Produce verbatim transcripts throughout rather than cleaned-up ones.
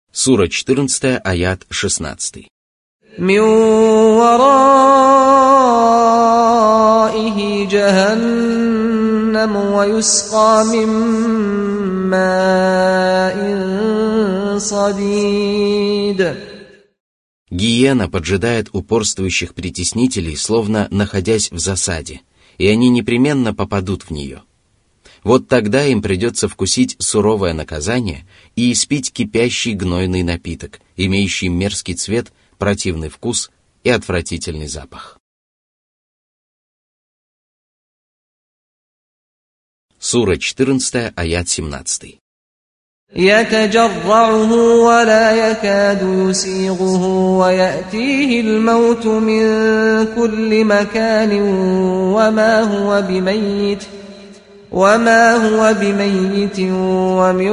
Сура четырнадцатая, аят шестнадцатый. «Мин вараихи джаханнам ва юсқа мин ма'ин садид». Гиена поджидает упорствующих притеснителей, словно находясь в засаде, и они непременно попадут в нее. Вот тогда им придется вкусить суровое наказание и испить кипящий гнойный напиток, имеющий мерзкий цвет, противный вкус и отвратительный запах. Сура четырнадцатая, аят семнадцатый. يتجرعه ولا يكاد يسيغه ويأتيه الموت من كل مكان وما هو بميت وما هو بميت ومن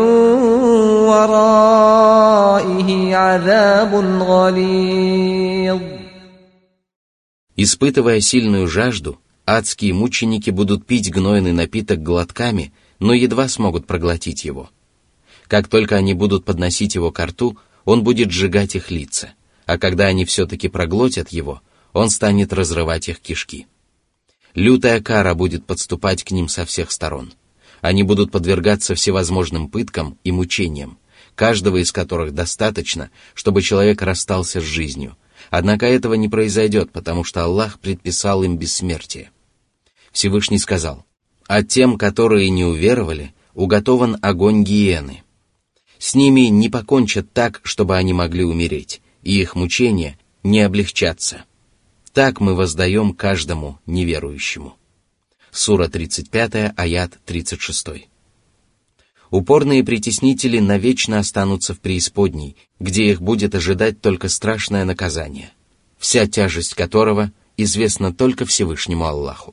ورائه عذاب غليظ. Испытывая сильную жажду, адские мученики будут пить гнойный напиток глотками, но едва смогут проглотить его. Как только они будут подносить его ко рту, он будет сжигать их лица, а когда они все-таки проглотят его, он станет разрывать их кишки. Лютая кара будет подступать к ним со всех сторон. Они будут подвергаться всевозможным пыткам и мучениям, каждого из которых достаточно, чтобы человек расстался с жизнью. Однако этого не произойдет, потому что Аллах предписал им бессмертие. Всевышний сказал: «А тем, которые не уверовали, уготован огонь гиены. С ними не покончат так, чтобы они могли умереть, и их мучения не облегчатся. Так мы воздаем каждому неверующему». Сура тридцать пятая, аят тридцать шестой. Упорные притеснители навечно останутся в преисподней, где их будет ожидать только страшное наказание, вся тяжесть которого известна только Всевышнему Аллаху.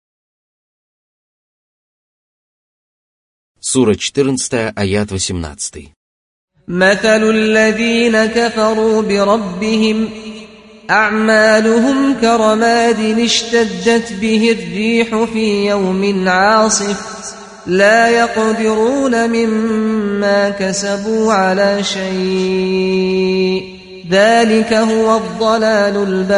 Сура четырнадцатая, аят восемнадцатый. مثل الذين كفروا بربهم أعمالهم كرماد اشتدت به الريح في يوم عاصف لا يقدرون مما كسبوا على شيء ذلك هو الضلال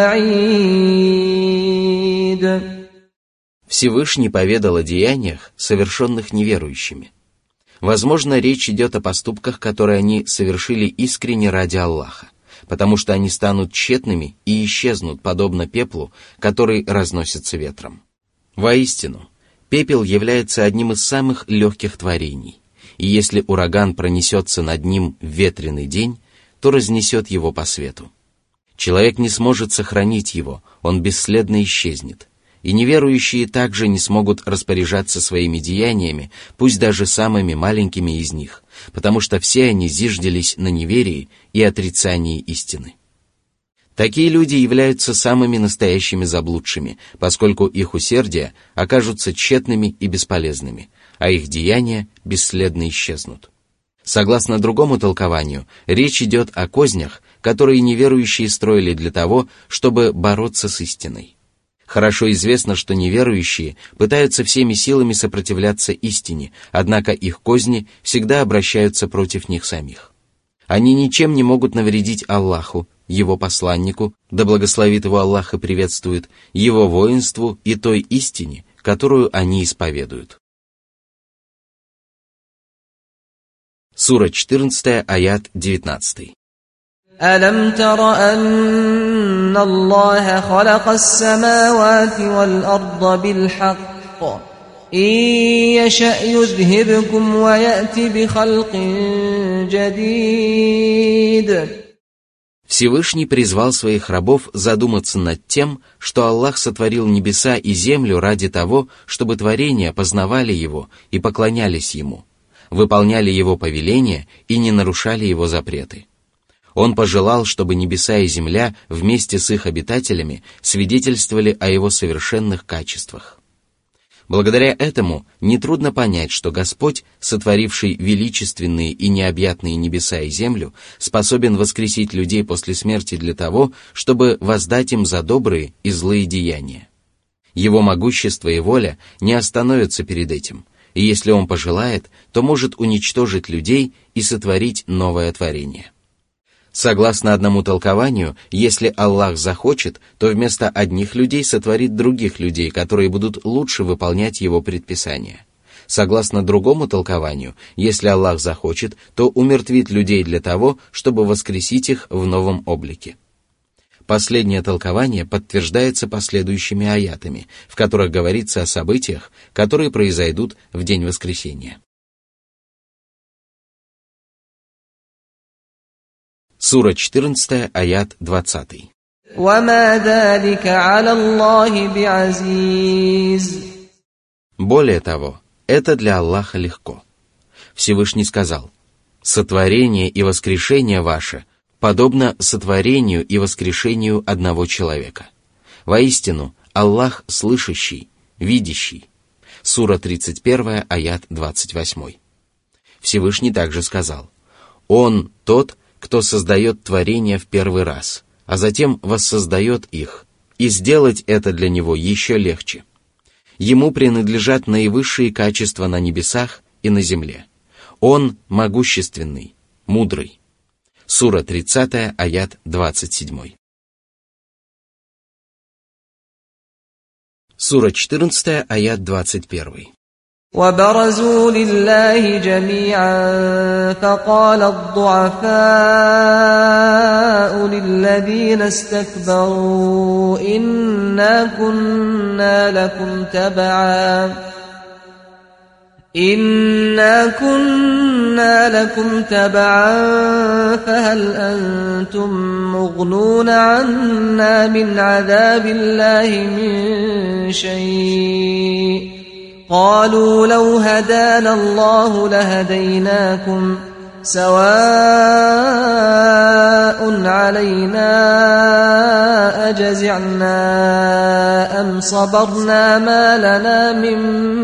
البعيد. Всевышний поведал о деяниях, совершенных неверующими. Возможно, речь идет о поступках, которые они совершили искренне ради Аллаха, потому что они станут тщетными и исчезнут, подобно пеплу, который разносится ветром. Воистину, пепел является одним из самых легких творений, и если ураган пронесется над ним в ветреный день, то разнесет его по свету. Человек не сможет сохранить его, он бесследно исчезнет. И неверующие также не смогут распоряжаться своими деяниями, пусть даже самыми маленькими из них, потому что все они зиждились на неверии и отрицании истины. Такие люди являются самыми настоящими заблудшими, поскольку их усердия окажутся тщетными и бесполезными, а их деяния бесследно исчезнут. Согласно другому толкованию, речь идет о кознях, которые неверующие строили для того, чтобы бороться с истиной. Хорошо известно, что неверующие пытаются всеми силами сопротивляться истине, однако их козни всегда обращаются против них самих. Они ничем не могут навредить Аллаху, Его посланнику, да благословит его Аллах и приветствует, Его воинству и той истине, которую они исповедуют. Сура четырнадцатая, аят девятнадцатый. ألم تر أن الله خلق السماوات والأرض بالحق إن يشأ يذهبكم ويأتي بخلق جديد. Всевышний призвал своих рабов задуматься над тем, что Аллах сотворил небеса и землю ради того, чтобы творения познавали Его и поклонялись Ему, выполняли Его повеления и не нарушали Его запреты. Он пожелал, чтобы небеса и земля вместе с их обитателями свидетельствовали о Его совершенных качествах. Благодаря этому нетрудно понять, что Господь, сотворивший величественные и необъятные небеса и землю, способен воскресить людей после смерти для того, чтобы воздать им за добрые и злые деяния. Его могущество и воля не остановятся перед этим, и если Он пожелает, то может уничтожить людей и сотворить новое творение. Согласно одному толкованию, если Аллах захочет, то вместо одних людей сотворит других людей, которые будут лучше выполнять его предписания. Согласно другому толкованию, если Аллах захочет, то умертвит людей для того, чтобы воскресить их в новом облике. Последнее толкование подтверждается последующими аятами, в которых говорится о событиях, которые произойдут в день воскресения. Сура четырнадцатая, аят двадцатый. Более того, это для Аллаха легко. Всевышний сказал: «Сотворение и воскрешение ваше подобно сотворению и воскрешению одного человека. Воистину, Аллах слышащий, видящий». Сура тридцать первая, аят двадцать восьмой. Всевышний также сказал: «Он тот, кто создает творения в первый раз, а затем воссоздает их, и сделать это для него еще легче. Ему принадлежат наивысшие качества на небесах и на земле. Он могущественный, мудрый». Сура тридцатая, аят двадцать семь. Сура четырнадцатая, аят двадцать один. وبرزوا لله جميعا فقال الضعفاء للذين استكبروا إنا كنا لكم تبعا إنا كنا لكم تبعا فهل أنتم مغنون عنا من عذاب الله من شيء قالوا لو هدانا الله لهديناكم سواء علينا أجزعنا أم صبرنا ما لنا من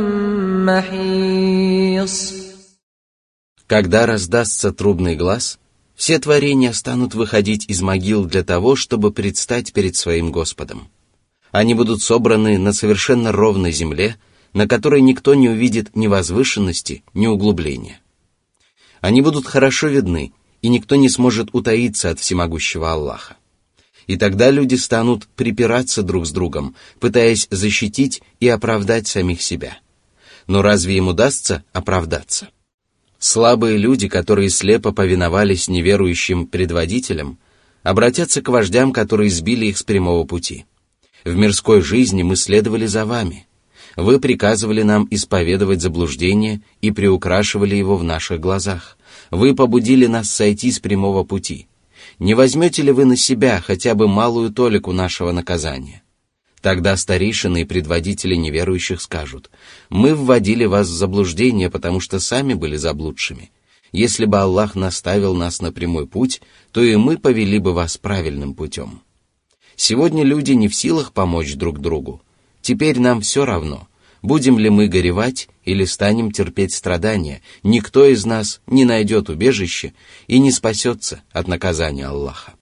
محيص. Когда раздастся трубный глас, все творения станут выходить из могил для того, чтобы предстать перед своим Господом. Они будут собраны на совершенно ровной земле, на которой никто не увидит ни возвышенности, ни углубления. Они будут хорошо видны, и никто не сможет утаиться от всемогущего Аллаха. И тогда люди станут припираться друг с другом, пытаясь защитить и оправдать самих себя. Но разве им удастся оправдаться? Слабые люди, которые слепо повиновались неверующим предводителям, обратятся к вождям, которые сбили их с прямого пути. В мирской жизни мы следовали за вами. Вы приказывали нам исповедовать заблуждение и приукрашивали его в наших глазах. Вы побудили нас сойти с прямого пути. Не возьмете ли вы на себя хотя бы малую толику нашего наказания? Тогда старейшины и предводители неверующих скажут: мы вводили вас в заблуждение, потому что сами были заблудшими. Если бы Аллах наставил нас на прямой путь, то и мы повели бы вас правильным путем. Сегодня люди не в силах помочь друг другу. Теперь нам все равно, будем ли мы горевать или станем терпеть страдания, никто из нас не найдет убежище и не спасется от наказания Аллаха.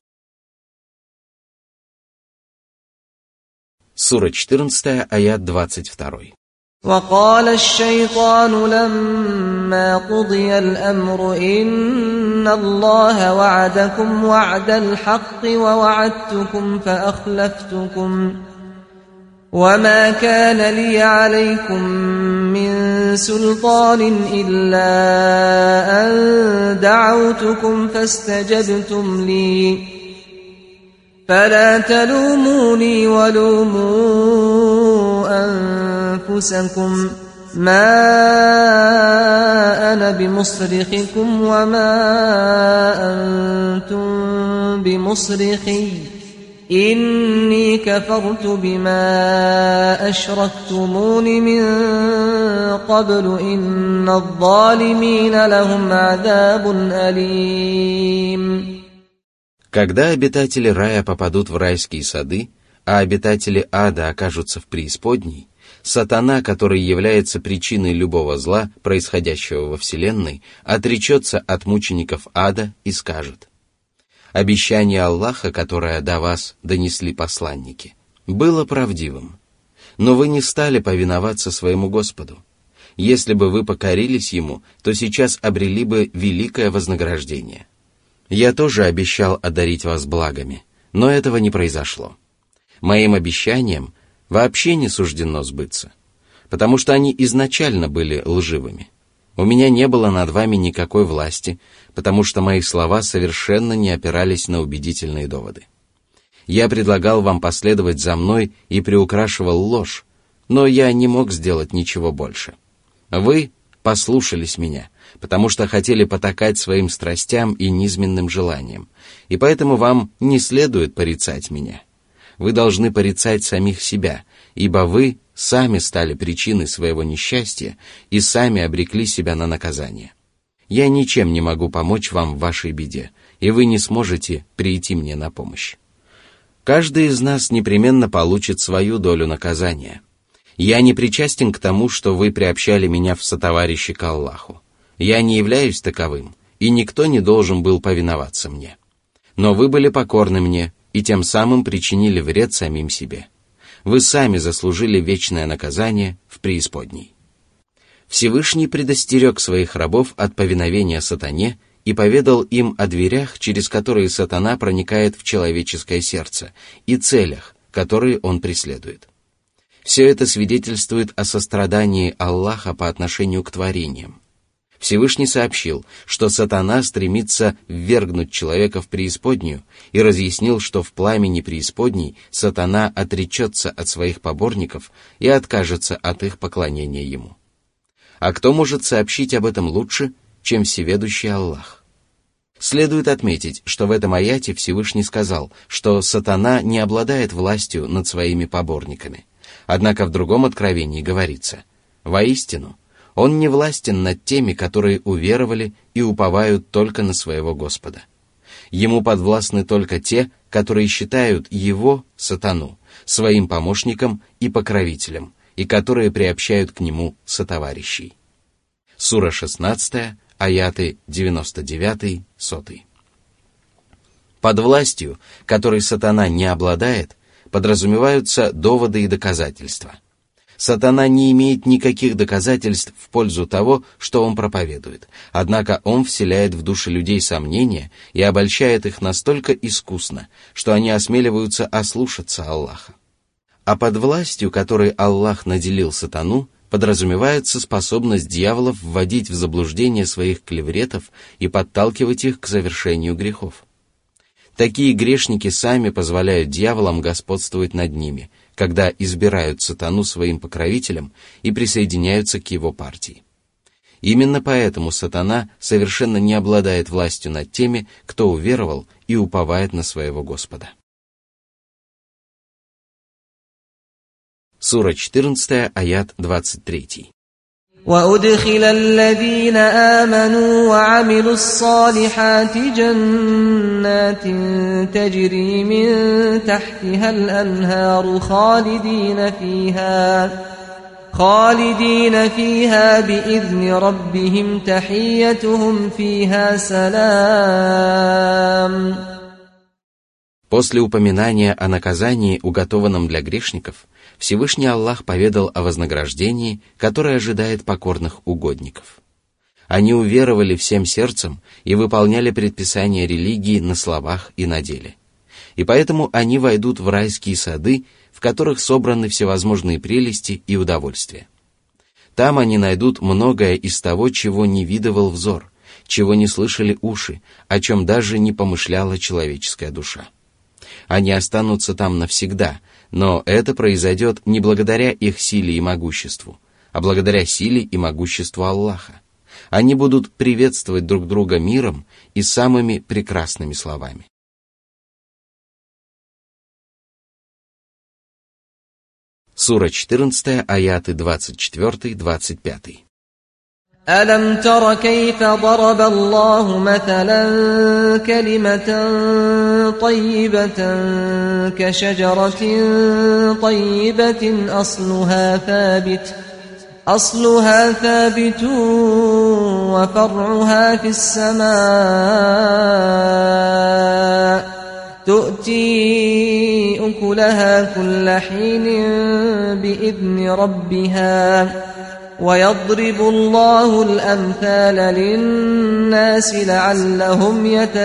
Сура четырнадцатая, аят двадцать два. وقال الشيطان لما قضي الأمر إن الله وعدكم وعد الحق ووعدتكم فأخلفتكم وما كان لي عليكم من سلطان إلا أن دعوتكم فاستجبتم لي فلا تلوموني ولوموا أنفسكم ما أنا بمصرخكم وما أنتم بمصرخي إني كفرت بما أشركتمون من قبل إن الظالمين لهم عذاب أليم. Когда обитатели рая попадут в райские сады, а обитатели ада окажутся в преисподней, сатана, который является причиной любого зла, происходящего во Вселенной, отречется от мучеников ада и скажет: обещание Аллаха, которое до вас донесли посланники, было правдивым, но вы не стали повиноваться своему Господу. Если бы вы покорились Ему, то сейчас обрели бы великое вознаграждение. Я тоже обещал одарить вас благами, но этого не произошло. Моим обещаниям вообще не суждено сбыться, потому что они изначально были лживыми. У меня не было над вами никакой власти, потому что мои слова совершенно не опирались на убедительные доводы. Я предлагал вам последовать за мной и приукрашивал ложь, но я не мог сделать ничего больше. Вы послушались меня, потому что хотели потакать своим страстям и низменным желаниям, и поэтому вам не следует порицать меня. Вы должны порицать самих себя, ибо вы сами стали причиной своего несчастья и сами обрекли себя на наказание. Я ничем не могу помочь вам в вашей беде, и вы не сможете прийти мне на помощь. Каждый из нас непременно получит свою долю наказания. Я не причастен к тому, что вы приобщали меня в сотоварищи к Аллаху. Я не являюсь таковым, и никто не должен был повиноваться мне. Но вы были покорны мне, и тем самым причинили вред самим себе. Вы сами заслужили вечное наказание в преисподней. Всевышний предостерег своих рабов от повиновения сатане и поведал им о дверях, через которые сатана проникает в человеческое сердце, и целях, которые он преследует. Все это свидетельствует о сострадании Аллаха по отношению к творениям. Всевышний сообщил, что сатана стремится ввергнуть человека в преисподнюю, и разъяснил, что в пламени преисподней сатана отречется от своих поборников и откажется от их поклонения ему. А кто может сообщить об этом лучше, чем всеведущий Аллах? Следует отметить, что в этом аяте Всевышний сказал, что сатана не обладает властью над своими поборниками. Однако в другом откровении говорится: «Воистину, он не властен над теми, которые уверовали и уповают только на своего Господа. Ему подвластны только те, которые считают его, сатану, своим помощником и покровителем, и которые приобщают к нему сотоварищей». Сура шестнадцатая, аяты девяносто девятый, сотый. Под властью, которой сатана не обладает, подразумеваются доводы и доказательства. Сатана не имеет никаких доказательств в пользу того, что он проповедует, однако он вселяет в души людей сомнения и обольщает их настолько искусно, что они осмеливаются ослушаться Аллаха. А под властью, которой Аллах наделил сатану, подразумевается способность дьяволов вводить в заблуждение своих клевретов и подталкивать их к совершению грехов. Такие грешники сами позволяют дьяволам господствовать над ними, когда избирают сатану своим покровителем и присоединяются к его партии. Именно поэтому сатана совершенно не обладает властью над теми, кто уверовал и уповает на своего Господа. Сура четырнадцатая, аят двадцать третий. وأدخل الذين آمنوا وعملوا الصالحات جنات تجري من تحتها الأنهار خالدين فيها خالدين فيها بإذن ربهم تحيتهم فيها سلام. После упоминания о наказании, уготованном для грешников, Всевышний Аллах поведал о вознаграждении, которое ожидает покорных угодников. Они уверовали всем сердцем и выполняли предписания религии на словах и на деле. И поэтому они войдут в райские сады, в которых собраны всевозможные прелести и удовольствия. Там они найдут многое из того, чего не видывал взор, чего не слышали уши, о чем даже не помышляла человеческая душа. Они останутся там навсегда, но это произойдет не благодаря их силе и могуществу, а благодаря силе и могуществу Аллаха. Они будут приветствовать друг друга миром и самыми прекрасными словами. Сура четырнадцатая, аяты двадцать четыре двадцать пять. ألم تر كيف ضرب الله مثلا كلمة طيبة كشجرة طيبة أصلها ثابت أصلها ثابت وفرعها في السماء تؤتي أكلها كل حين بإذن ربها ويضرب الله الأمثال للناس لعلهم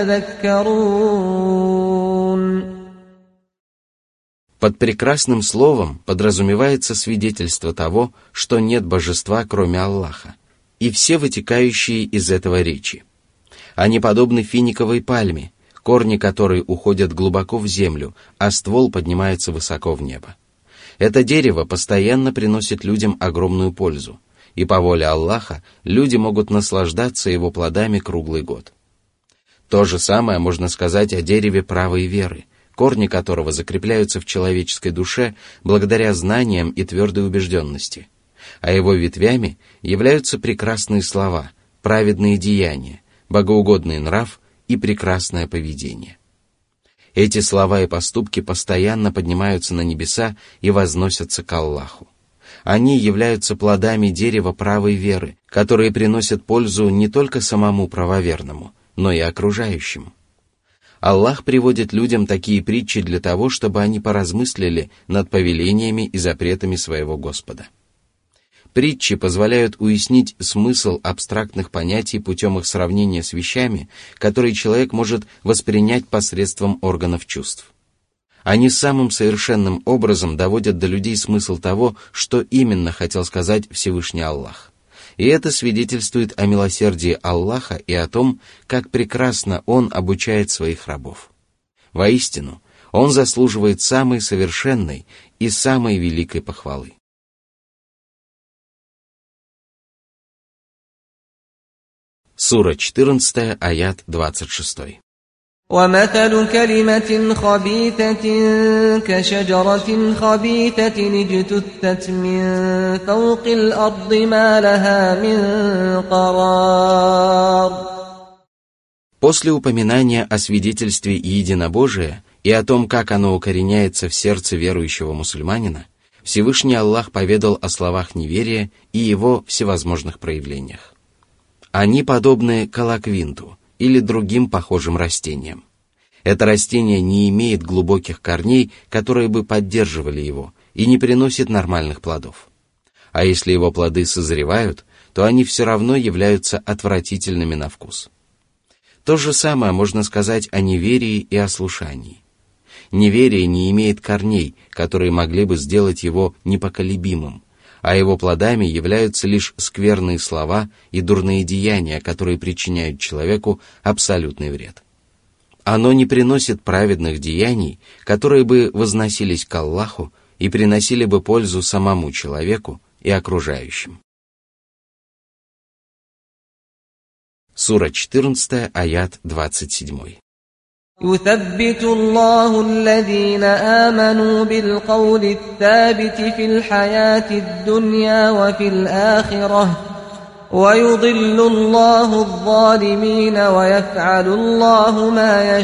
يتذكرون. Под прекрасным словом подразумевается свидетельство того, что нет божества, кроме Аллаха, и все вытекающие из этого речи. Они подобны финиковой пальме, корни которой уходят глубоко в землю, а ствол поднимается высоко в небо. Это дерево постоянно приносит людям огромную пользу, и по воле Аллаха люди могут наслаждаться его плодами круглый год. То же самое можно сказать о дереве правой веры, корни которого закрепляются в человеческой душе благодаря знаниям и твердой убежденности, а его ветвями являются прекрасные слова, праведные деяния, богоугодный нрав и прекрасное поведение. Эти слова и поступки постоянно поднимаются на небеса и возносятся к Аллаху. Они являются плодами дерева правой веры, которые приносят пользу не только самому правоверному, но и окружающим. Аллах приводит людям такие притчи для того, чтобы они поразмыслили над повелениями и запретами своего Господа. Притчи позволяют уяснить смысл абстрактных понятий путем их сравнения с вещами, которые человек может воспринять посредством органов чувств. Они самым совершенным образом доводят до людей смысл того, что именно хотел сказать Всевышний Аллах. И это свидетельствует о милосердии Аллаха и о том, как прекрасно Он обучает своих рабов. Воистину, Он заслуживает самой совершенной и самой великой похвалы. Сура четырнадцатая, аят двадцать шесть. وَمَثَلُ كَلِمَةٍ خَبِيثَةٍ كَشَجَرَةٍ خَبِيثَةٍ اجْتُثَّتْ مِنْ فَوْقِ الْأَرْضِ مَا لَهَا مِنْ قَرَارٍ. После упоминания о свидетельстве единобожия и о том, как оно укореняется в сердце верующего мусульманина, Всевышний Аллах поведал о словах неверия и его всевозможных проявлениях. Они подобны колоквинту или другим похожим растениям. Это растение не имеет глубоких корней, которые бы поддерживали его, и не приносит нормальных плодов. А если его плоды созревают, то они все равно являются отвратительными на вкус. То же самое можно сказать о неверии и ослушании. Неверие не имеет корней, которые могли бы сделать его непоколебимым, а его плодами являются лишь скверные слова и дурные деяния, которые причиняют человеку абсолютный вред. Оно не приносит праведных деяний, которые бы возносились к Аллаху и приносили бы пользу самому человеку и окружающим. Сура четырнадцатая, аят двадцать семь. يثبت الله الذين آمنوا بالقول الثابت في الحياة الدنيا وفي الآخرة ويضل الله الظالمين ويفعل الله ما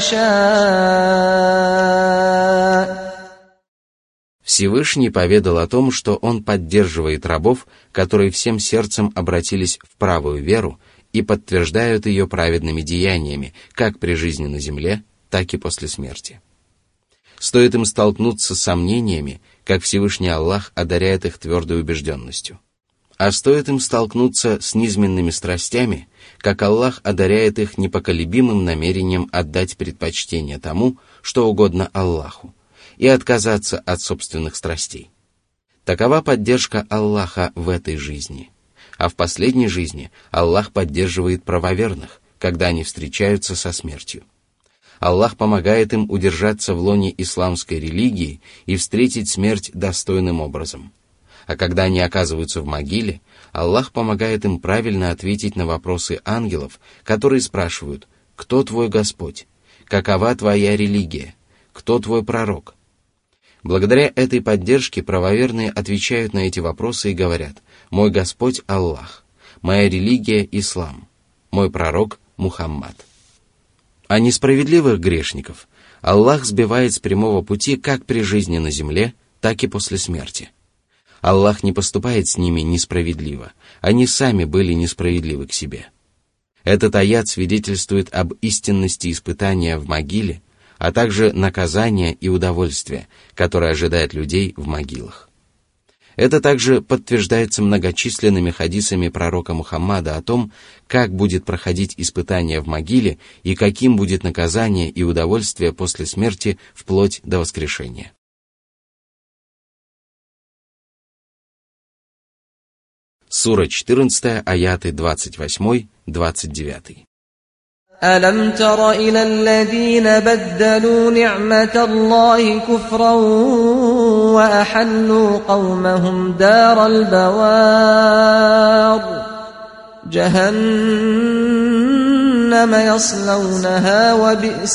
يشاء. Всевышний поведал о том, что Он поддерживает рабов, которые всем сердцем обратились в правую веру и подтверждают ее праведными деяниями, как при жизни на земле, так и после смерти. Стоит им столкнуться с сомнениями, как Всевышний Аллах одаряет их твердой убежденностью. А стоит им столкнуться с низменными страстями, как Аллах одаряет их непоколебимым намерением отдать предпочтение тому, что угодно Аллаху, и отказаться от собственных страстей. Такова поддержка Аллаха в этой жизни. А в последней жизни Аллах поддерживает правоверных, когда они встречаются со смертью. Аллах помогает им удержаться в лоне исламской религии и встретить смерть достойным образом. А когда они оказываются в могиле, Аллах помогает им правильно ответить на вопросы ангелов, которые спрашивают: «Кто твой Господь? Какова твоя религия? Кто твой пророк?» Благодаря этой поддержке правоверные отвечают на эти вопросы и говорят: «Мой Господь Аллах, моя религия Ислам, мой пророк Мухаммад». А несправедливых грешников Аллах сбивает с прямого пути как при жизни на земле, так и после смерти. Аллах не поступает с ними несправедливо, они сами были несправедливы к себе. Этот аят свидетельствует об истинности испытания в могиле, а также наказания и удовольствия, которые ожидают людей в могилах. Это также подтверждается многочисленными хадисами пророка Мухаммада о том, как будет проходить испытание в могиле и каким будет наказание и удовольствие после смерти вплоть до воскрешения. Сура четырнадцатая, аяты двадцать восемь двадцать девять. ألم تر إلى الذين بدلوا نعمة الله كفرا وأحلوا قومهم دار البوار جهنم يصلونها وبئس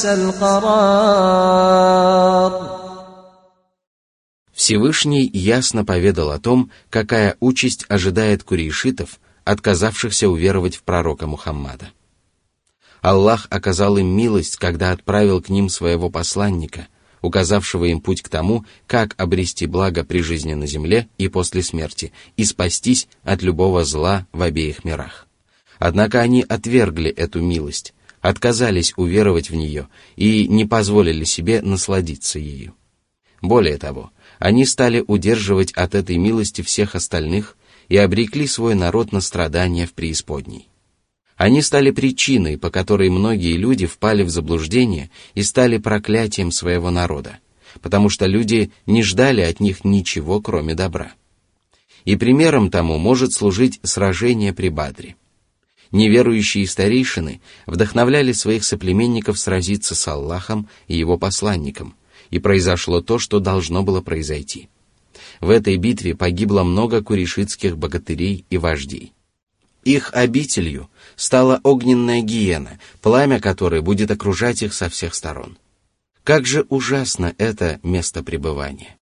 القرار. Всевышний ясно поведал о том, какая участь ожидает курейшитов, отказавшихся уверовать в пророка Мухаммада. Аллах оказал им милость, когда отправил к ним своего посланника, указавшего им путь к тому, как обрести благо при жизни на земле и после смерти, и спастись от любого зла в обеих мирах. Однако они отвергли эту милость, отказались уверовать в нее и не позволили себе насладиться ею. Более того, они стали удерживать от этой милости всех остальных и обрекли свой народ на страдания в преисподней. Они стали причиной, по которой многие люди впали в заблуждение и стали проклятием своего народа, потому что люди не ждали от них ничего, кроме добра. И примером тому может служить сражение при Бадре. Неверующие старейшины вдохновляли своих соплеменников сразиться с Аллахом и его посланником, и произошло то, что должно было произойти. В этой битве погибло много курейшитских богатырей и вождей. Их обителью стала огненная гиена, пламя которой будет окружать их со всех сторон. Как же ужасно это место пребывания!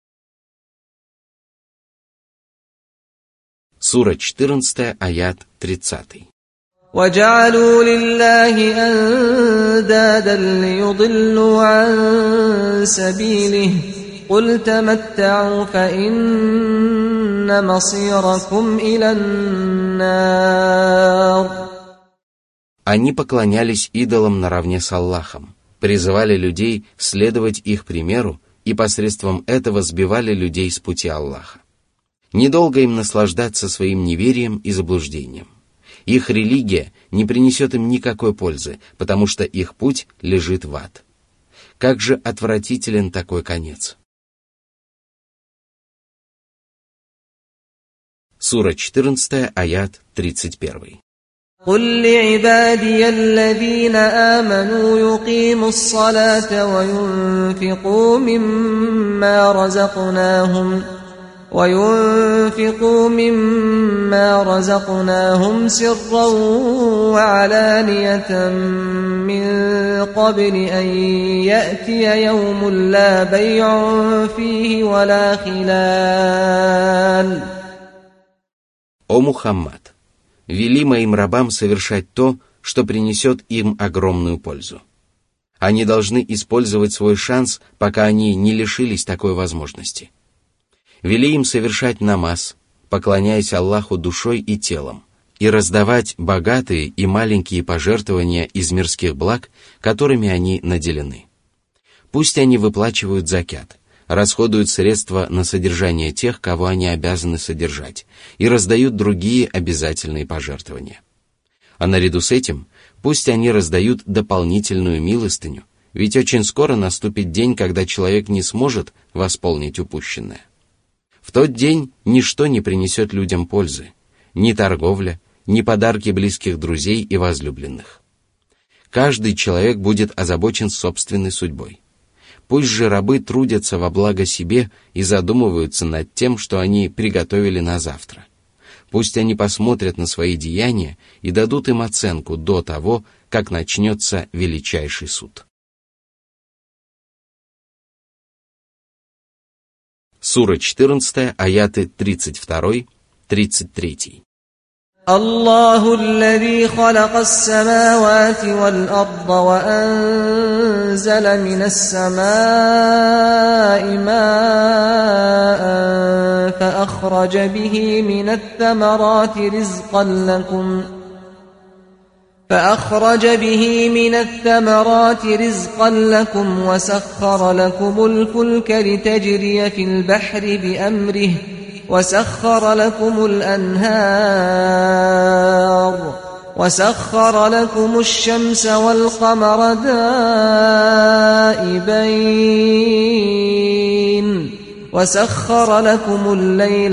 Сура четырнадцатая, аят тридцатый. وَجَعَلُوا لِلَّهِ أَنْدَادًا لِيُضِلُّوا عَنْ سَبِيلِهِ قُلْ تَمَتَّعُوا فَإِنَّ مَصِيرَكُمْ إِلَى النَّارِ. Они поклонялись идолам наравне с Аллахом, призывали людей следовать их примеру и посредством этого сбивали людей с пути Аллаха. Недолго им наслаждаться своим неверием и заблуждением. Их религия не принесет им никакой пользы, потому что их путь лежит в ад. Как же отвратителен такой конец! Сура четырнадцатая, аят тридцать один. قُلْ لِعِبَادِيَ الَّذِينَ آمَنُوا يُقِيمُوا الصَّلَاةَ وَيُنْفِقُوا مِمَّا رَزَقْنَاهُمْ وَيُنْفِقُوا مِمَّا رَزَقْنَاهُمْ سِرًّا وَعَلَانِيَةً مِّن قَبْلِ أَن يَأْتِيَ يَوْمٌ لَّا بَيْعٌ فِيهِ وَلَا خِلَالٌ. О Мухаммад! Вели моим рабам совершать то, что принесет им огромную пользу. Они должны использовать свой шанс, пока они не лишились такой возможности. Вели им совершать намаз, поклоняясь Аллаху душой и телом, и раздавать богатые и маленькие пожертвования из мирских благ, которыми они наделены. Пусть они выплачивают закят, расходуют средства на содержание тех, кого они обязаны содержать, и раздают другие обязательные пожертвования. А наряду с этим, пусть они раздают дополнительную милостыню, ведь очень скоро наступит день, когда человек не сможет восполнить упущенное. В тот день ничто не принесет людям пользы, ни торговля, ни подарки близких друзей и возлюбленных. Каждый человек будет озабочен собственной судьбой. Пусть же рабы трудятся во благо себе и задумываются над тем, что они приготовили на завтра. Пусть они посмотрят на свои деяния и дадут им оценку до того, как начнется величайший суд. Сура четырнадцатая, аяты тридцать два тридцать три. الله الذي خلق السماوات والأرض وأنزل من السماء ماء فأخرج به من الثمرات رزقا لكم فأخرج به من الثمرات رزقا لكم وسخر لكم الفلك لتجري في البحر بأمره وسخر لكم الأنهار وسخر لكم الشمس والقمر دائبين وسخر لكم الليل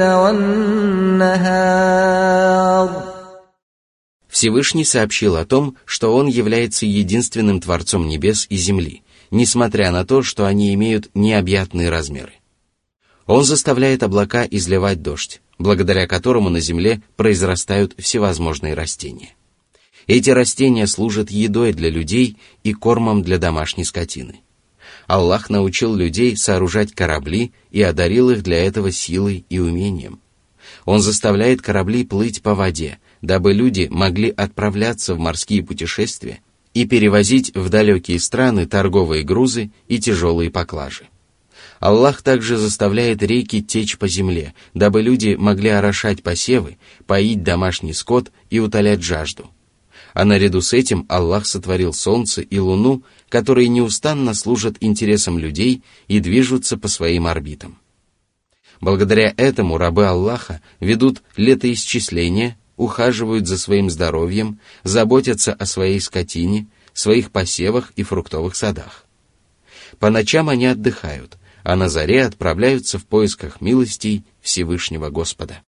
والنهار. Всевышний сообщил о том, что Он является единственным Творцом небес и земли, несмотря на то, что они имеют необъятные размеры. Он заставляет облака изливать дождь, благодаря которому на земле произрастают всевозможные растения. Эти растения служат едой для людей и кормом для домашней скотины. Аллах научил людей сооружать корабли и одарил их для этого силой и умением. Он заставляет корабли плыть по воде, дабы люди могли отправляться в морские путешествия и перевозить в далекие страны торговые грузы и тяжелые поклажи. Аллах также заставляет реки течь по земле, дабы люди могли орошать посевы, поить домашний скот и утолять жажду. А наряду с этим Аллах сотворил солнце и луну, которые неустанно служат интересам людей и движутся по своим орбитам. Благодаря этому рабы Аллаха ведут летоисчисления, ухаживают за своим здоровьем, заботятся о своей скотине, своих посевах и фруктовых садах. По ночам они отдыхают, а на заре отправляются в поисках милостей Всевышнего Господа.